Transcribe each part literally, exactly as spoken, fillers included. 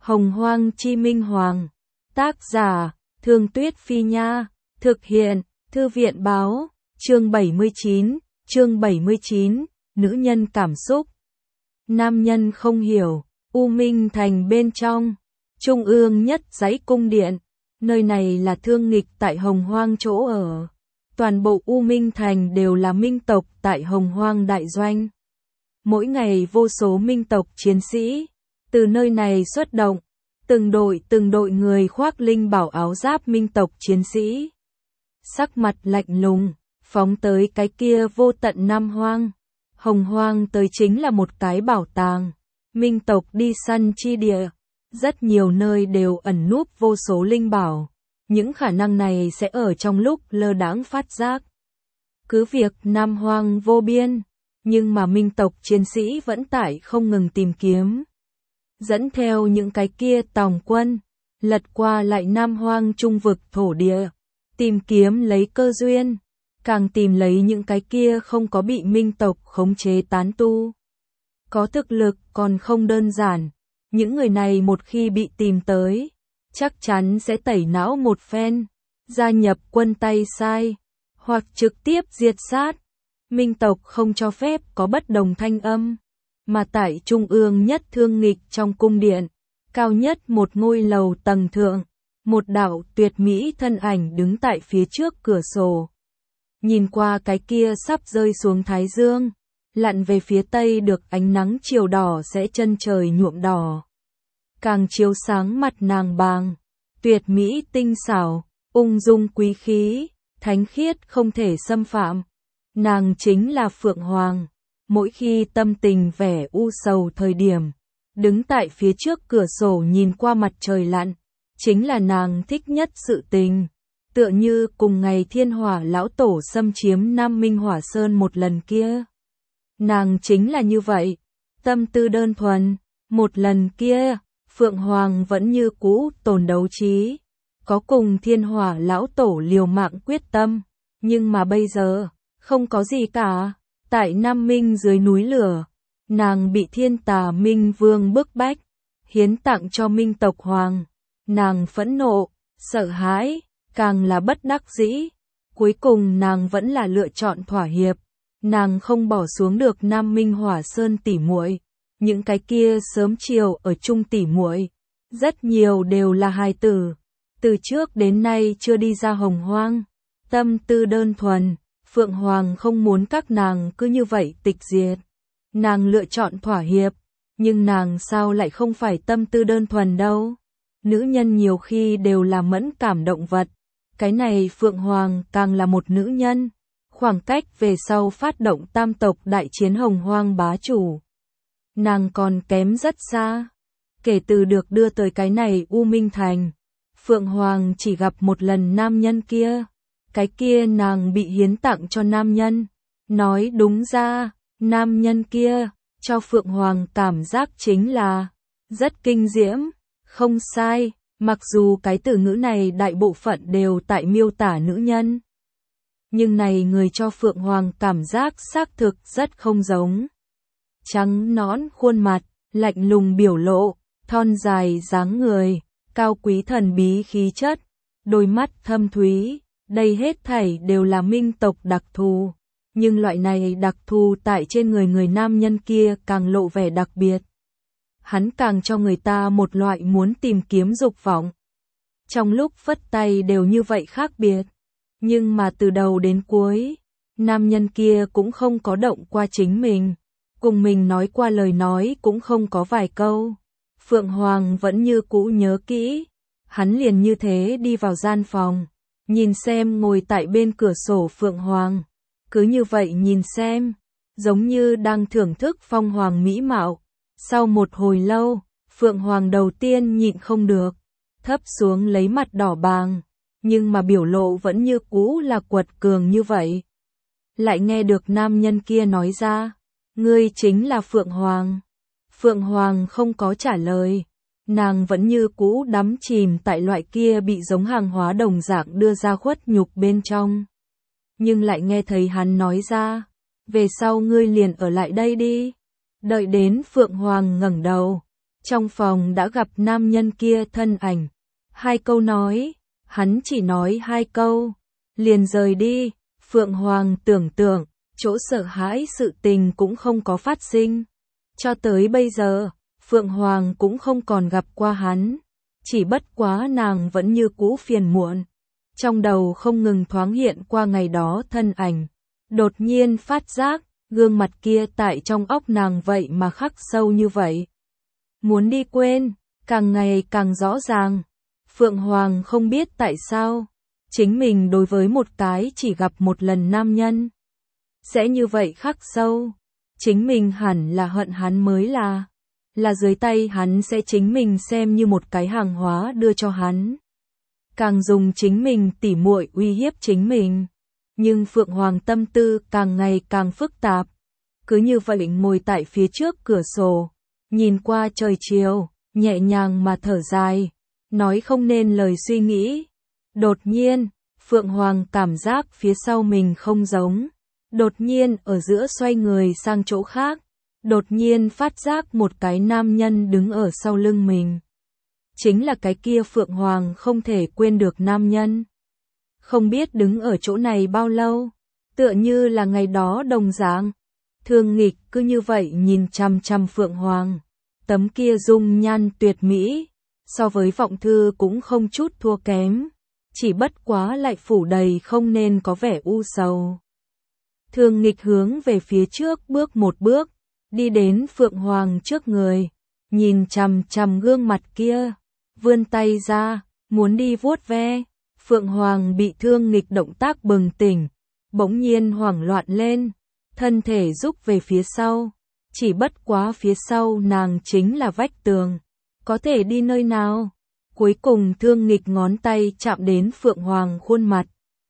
Hồng Hoang Chi Minh Hoàng. Tác giả, Thương Tuyết Phi Nha. Thực hiện, Thư viện Báo. Chương bảy mươi chín, chương bảy mươi chín, nữ nhân cảm xúc. Nam nhân không hiểu, U Minh Thành bên trong, trung ương nhất dãy cung điện. Nơi này là thương nghịch tại Hồng Hoang chỗ ở. Toàn bộ U Minh Thành đều là minh tộc tại Hồng Hoang đại doanh. Mỗi ngày vô số minh tộc chiến sĩ từ nơi này xuất động, từng đội từng đội người khoác linh bảo áo giáp minh tộc chiến sĩ. Sắc mặt lạnh lùng, phóng tới cái kia vô tận Nam Hoang. Hồng Hoang tới chính là một cái bảo tàng, minh tộc đi săn chi địa. Rất nhiều nơi đều ẩn núp vô số linh bảo, những khả năng này sẽ ở trong lúc lơ đãng phát giác. Cứ việc Nam Hoang vô biên, nhưng mà minh tộc chiến sĩ vẫn tại không ngừng tìm kiếm. Dẫn theo những cái kia tòng quân, lật qua lại Nam Hoang trung vực thổ địa, tìm kiếm lấy cơ duyên, càng tìm lấy những cái kia không có bị minh tộc khống chế tán tu. Có thực lực còn không đơn giản, những người này một khi bị tìm tới, chắc chắn sẽ tẩy não một phen, gia nhập quân tay sai, hoặc trực tiếp diệt sát. Minh tộc không cho phép có bất đồng thanh âm, mà tại trung ương nhất thương nghịch trong cung điện, cao nhất một ngôi lầu tầng thượng, một đạo tuyệt mỹ thân ảnh đứng tại phía trước cửa sổ. Nhìn qua cái kia sắp rơi xuống thái dương, lặn về phía tây được ánh nắng chiều đỏ sẽ chân trời nhuộm đỏ. Càng chiếu sáng mặt nàng bàng, tuyệt mỹ tinh xảo, ung dung quý khí, thánh khiết không thể xâm phạm. Nàng chính là Phượng Hoàng. Mỗi khi tâm tình vẻ u sầu thời điểm, đứng tại phía trước cửa sổ nhìn qua mặt trời lặn, chính là nàng thích nhất sự tình. Tựa như cùng ngày Thiên Hỏa lão tổ xâm chiếm Nam Minh Hỏa Sơn một lần kia. Nàng chính là như vậy, tâm tư đơn thuần. Một lần kia, Phượng Hoàng vẫn như cũ tồn đấu trí, có cùng Thiên Hỏa lão tổ liều mạng quyết tâm, nhưng mà bây giờ, không có gì cả. Tại Nam Minh dưới núi lửa, nàng bị Thiên Tà Minh Vương bức bách, hiến tặng cho Minh tộc Hoàng. Nàng phẫn nộ, sợ hãi, càng là bất đắc dĩ. Cuối cùng nàng vẫn là lựa chọn thỏa hiệp. Nàng không bỏ xuống được Nam Minh Hỏa Sơn tỉ muội. Những cái kia sớm chiều ở chung tỉ muội, rất nhiều đều là hài tử, từ trước đến nay chưa đi ra Hồng Hoang. Tâm tư đơn thuần, Phượng Hoàng không muốn các nàng cứ như vậy tịch diệt. Nàng lựa chọn thỏa hiệp, nhưng nàng sao lại không phải tâm tư đơn thuần đâu. Nữ nhân nhiều khi đều là mẫn cảm động vật. Cái này Phượng Hoàng càng là một nữ nhân. Khoảng cách về sau phát động tam tộc đại chiến Hồng Hoang bá chủ, nàng còn kém rất xa. Kể từ được đưa tới cái này U Minh Thành, Phượng Hoàng chỉ gặp một lần nam nhân kia. Cái kia nàng bị hiến tặng cho nam nhân. Nói đúng ra, nam nhân kia, cho Phượng Hoàng cảm giác chính là rất kinh diễm, không sai, mặc dù cái từ ngữ này đại bộ phận đều tại miêu tả nữ nhân. Nhưng này người cho Phượng Hoàng cảm giác xác thực rất không giống. Trắng nõn khuôn mặt, lạnh lùng biểu lộ, thon dài dáng người, cao quý thần bí khí chất, đôi mắt thâm thúy. Đây hết thảy đều là minh tộc đặc thù, nhưng loại này đặc thù tại trên người người nam nhân kia càng lộ vẻ đặc biệt. Hắn càng cho người ta một loại muốn tìm kiếm dục vọng. Trong lúc phất tay đều như vậy khác biệt, nhưng mà từ đầu đến cuối, nam nhân kia cũng không có động qua chính mình, cùng mình nói qua lời nói cũng không có vài câu. Phượng Hoàng vẫn như cũ nhớ kỹ, hắn liền như thế đi vào gian phòng. Nhìn xem ngồi tại bên cửa sổ Phượng Hoàng, cứ như vậy nhìn xem, giống như đang thưởng thức phong hoàng mỹ mạo. Sau một hồi lâu, Phượng Hoàng đầu tiên nhịn không được, thấp xuống lấy mặt đỏ bàng, nhưng mà biểu lộ vẫn như cũ là quật cường như vậy. Lại nghe được nam nhân kia nói ra, ngươi chính là Phượng Hoàng. Phượng Hoàng không có trả lời. Nàng vẫn như cũ đắm chìm tại loại kia bị giống hàng hóa đồng dạng đưa ra khuất nhục bên trong. Nhưng lại nghe thấy hắn nói ra, về sau ngươi liền ở lại đây đi. Đợi đến Phượng Hoàng ngẩng đầu, trong phòng đã gặp nam nhân kia thân ảnh. Hai câu nói, hắn chỉ nói hai câu, liền rời đi. Phượng Hoàng tưởng tượng, chỗ sợ hãi sự tình cũng không có phát sinh. Cho tới bây giờ, Phượng Hoàng cũng không còn gặp qua hắn. Chỉ bất quá nàng vẫn như cũ phiền muộn. Trong đầu không ngừng thoáng hiện qua ngày đó thân ảnh. Đột nhiên phát giác, gương mặt kia tại trong óc nàng vậy mà khắc sâu như vậy. Muốn đi quên, càng ngày càng rõ ràng. Phượng Hoàng không biết tại sao, chính mình đối với một cái chỉ gặp một lần nam nhân sẽ như vậy khắc sâu. Chính mình hẳn là hận hắn mới là. Là dưới tay hắn sẽ chính mình xem như một cái hàng hóa đưa cho hắn. Càng dùng chính mình tỉ muội uy hiếp chính mình. Nhưng Phượng Hoàng tâm tư càng ngày càng phức tạp. Cứ như vậy ngồi tại phía trước cửa sổ, nhìn qua trời chiều, nhẹ nhàng mà thở dài, nói không nên lời suy nghĩ. Đột nhiên, Phượng Hoàng cảm giác phía sau mình không giống. Đột nhiên ở giữa xoay người sang chỗ khác. Đột nhiên phát giác một cái nam nhân đứng ở sau lưng mình. Chính là cái kia Phượng Hoàng không thể quên được nam nhân. Không biết đứng ở chỗ này bao lâu, tựa như là ngày đó đồng dạng. Thương Nghịch cứ như vậy nhìn chằm chằm Phượng Hoàng. Tấm kia dung nhan tuyệt mỹ, so với Vọng Thư cũng không chút thua kém. Chỉ bất quá lại phủ đầy không nên có vẻ u sầu. Thương Nghịch hướng về phía trước bước một bước, đi đến Phượng Hoàng trước người, nhìn chằm chằm gương mặt kia, vươn tay ra, muốn đi vuốt ve. Phượng Hoàng bị Thương Nghịch động tác bừng tỉnh, bỗng nhiên hoảng loạn lên, thân thể rúc về phía sau. Chỉ bất quá phía sau nàng chính là vách tường, có thể đi nơi nào. Cuối cùng Thương Nghịch ngón tay chạm đến Phượng Hoàng khuôn mặt.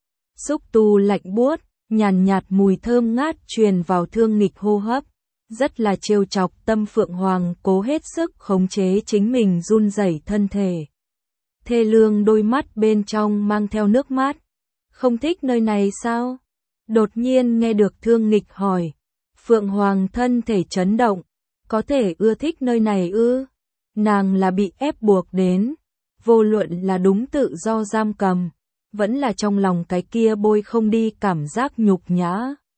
Xúc tu lạnh buốt, nhàn nhạt mùi thơm ngát truyền vào Thương Nghịch hô hấp. Rất là trêu chọc, tâm Phượng Hoàng cố hết sức khống chế chính mình run rẩy thân thể. Thê lương đôi mắt bên trong mang theo nước mắt. Không thích nơi này sao? Đột nhiên nghe được Thương Nghịch hỏi. Phượng Hoàng thân thể chấn động. Có thể ưa thích nơi này ư? Nàng là bị ép buộc đến. Vô luận là đúng tự do giam cầm, vẫn là trong lòng cái kia bôi không đi cảm giác nhục nhã,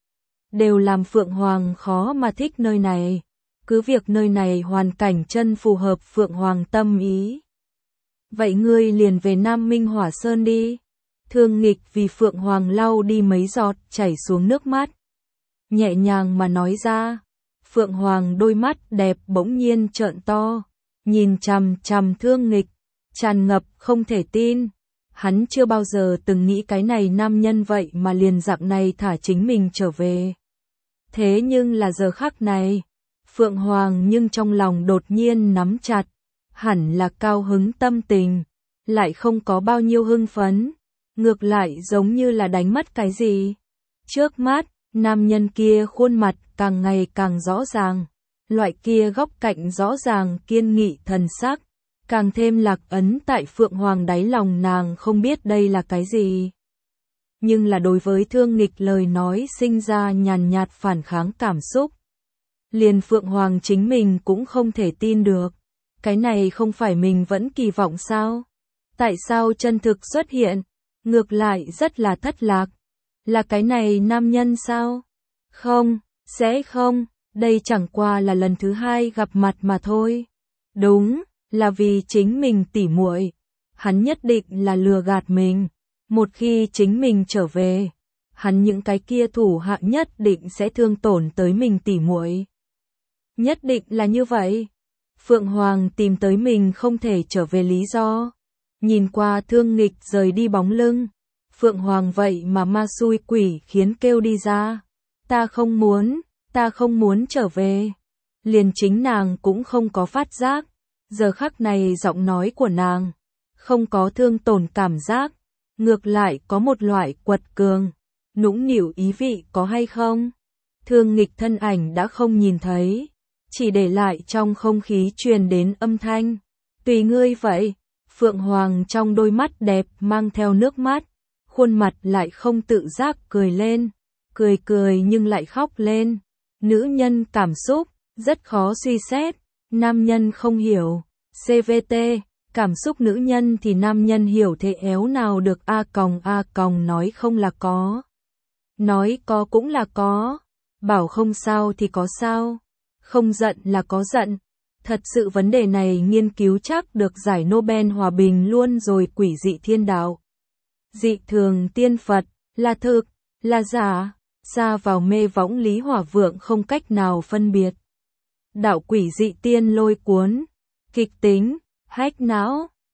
đều làm Phượng Hoàng khó mà thích nơi này. Cứ việc nơi này hoàn cảnh chân phù hợp Phượng Hoàng tâm ý. Vậy ngươi liền về Nam Minh Hỏa Sơn đi. Thương Nghịch vì Phượng Hoàng lau đi mấy giọt chảy xuống nước mắt, nhẹ nhàng mà nói ra. Phượng Hoàng đôi mắt đẹp bỗng nhiên trợn to, nhìn chằm chằm Thương Nghịch, tràn ngập không thể tin. Hắn chưa bao giờ từng nghĩ cái này nam nhân vậy mà liền dạng này thả chính mình trở về. Thế nhưng là giờ khắc này, Phượng Hoàng nhưng trong lòng đột nhiên nắm chặt, hẳn là cao hứng tâm tình, lại không có bao nhiêu hưng phấn, ngược lại giống như là đánh mất cái gì. Trước mắt, nam nhân kia khuôn mặt càng ngày càng rõ ràng, loại kia góc cạnh rõ ràng kiên nghị thần sắc, càng thêm lạc ấn tại Phượng Hoàng đáy lòng. Nàng không biết đây là cái gì, nhưng là đối với Thương Nghịch lời nói sinh ra nhàn nhạt phản kháng cảm xúc. Liền Phượng Hoàng chính mình cũng không thể tin được. Cái này không phải mình vẫn kỳ vọng sao? Tại sao chân thực xuất hiện? Ngược lại rất là thất lạc. Là cái này nam nhân sao? Không, sẽ không, đây chẳng qua là lần thứ hai gặp mặt mà thôi. Đúng, là vì chính mình tỉ muội. Hắn nhất định là lừa gạt mình. Một khi chính mình trở về, hắn những cái kia thủ hạ nhất định sẽ thương tổn tới mình tỉ muội. Nhất định là như vậy. Phượng Hoàng tìm tới mình không thể trở về lý do. Nhìn qua Thương Nghịch rời đi bóng lưng, Phượng Hoàng vậy mà ma xui quỷ khiến kêu đi ra. Ta không muốn, ta không muốn trở về. Liền chính nàng cũng không có phát giác. Giờ khắc này giọng nói của nàng không có thương tổn cảm giác, ngược lại có một loại quật cường, nũng nịu ý vị, có hay không? Thương Nghịch thân ảnh đã không nhìn thấy, chỉ để lại trong không khí truyền đến âm thanh. Tùy ngươi vậy. Phượng Hoàng trong đôi mắt đẹp mang theo nước mắt, khuôn mặt lại không tự giác cười lên, cười cười nhưng lại khóc lên. Nữ nhân cảm xúc rất khó suy xét, Nam nhân không hiểu. xê vê tê, cảm xúc nữ nhân thì nam nhân hiểu thế éo nào được a còng a còng nói không là có. Nói có cũng là có. Bảo không sao thì có sao. Không giận là có giận. Thật sự vấn đề này nghiên cứu chắc được giải Nobel Hòa Bình luôn rồi. Quỷ dị thiên đạo. Dị thường tiên Phật, là thực, là giả, xa vào mê võng Lý Hỏa Vượng không cách nào phân biệt. Đạo quỷ dị tiên lôi cuốn, kịch tính, hack não.